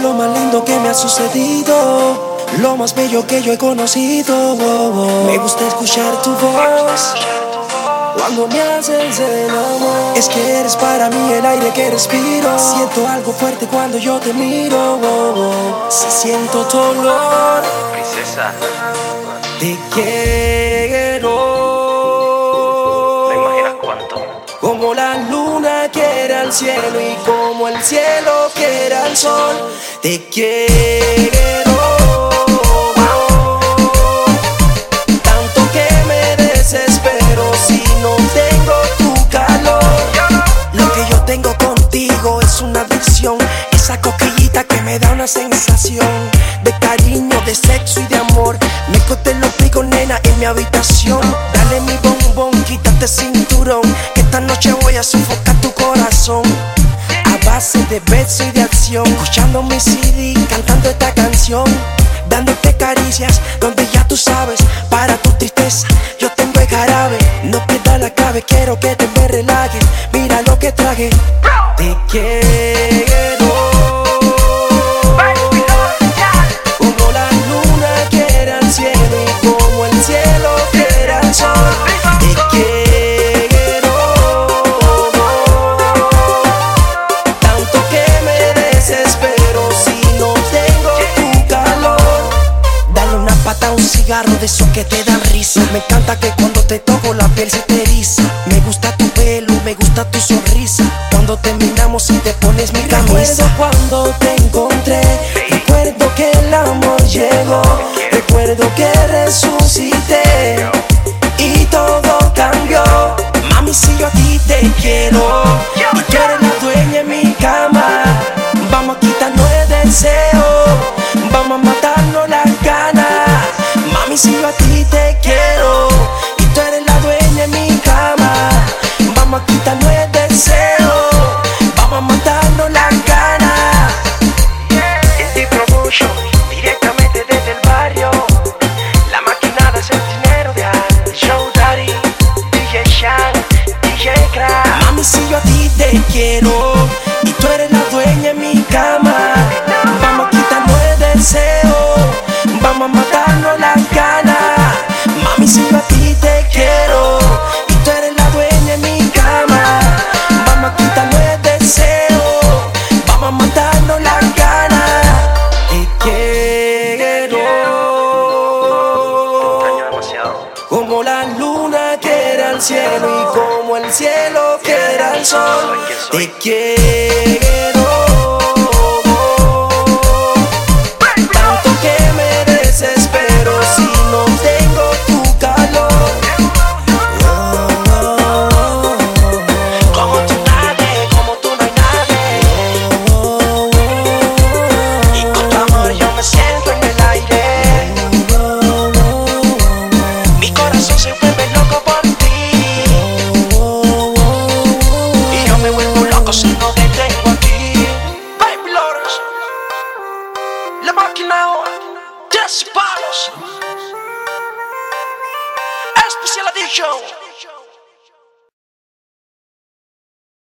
lo más lindo que me ha sucedido, lo más bello que yo he conocido. Me gusta escuchar tu voz cuando me haces el amor. Es que eres para mí el aire que respiro. Siento algo fuerte cuando yo te miro. Si siento tu olor, Princesa, te quiero. ¿te imaginas cuánto? Como la luna quiere al cielo y como el cielo quiere al sol, te quiero. Tanto que me desespero si no tengo tu calor. Lo que yo tengo contigo es una adicción, esa coquillita que me da una sensación de cariño, de sexo y de amor. Me corté los picos, nena, en mi habitación. Dale mi bombón, quítate cinturón, que esta noche voy a sofocar tu corazón. A base de beso y de acción, escuchando mi CD, cantando esta canción, dándote caricias donde ya tú sabes. Para tu tristeza yo tengo el jarabe. No pierdas la clave, quiero que te me relajes. Mira lo que traje, te quiero. Como la luna quiere al cielo y como el cielo quiere al sol, te quiero. Tanto que me desespero si no tengo tu calor. Dale una pata a un cigarro de esos que te dan risa. Me encanta que cuando te toco la piel se te eriza. Me gusta tu pelo, me gusta tu sonrisa. Cuando terminamos y te pones mi camisa. Recuerdo cuando te encontré, recuerdo que el amor llegó, recuerdo que resucité y todo cambió. Mami, si yo a ti te quiero y tú eres la dueña en mi cama, vamos a quitarnos el deseo, vamos a matarnos las ganas. Mami, si yo a ti te quiero y tú eres la dueña en mi cama, vamos a quitarnos el deseo, vamos a matarnos las ganas. Indie Promotion, directamente desde el barrio. La máquina de hacer dinero de Show Daddy, DJ Shan, DJ Crack. Mami, si yo a ti te quiero y tú eres la dueña en mi cama, vamos a quitarnos el deseo, vamos a matarnos las ganas. Mami, si yo a ti te quiero y tú eres la dueña en mi cama, vamos a quitarnos el deseo, vamos a matarnos las ganas. Te quiero. Extraño demasiado. Como la luna quiere al cielo y como el cielo quiere al sol, te quiero.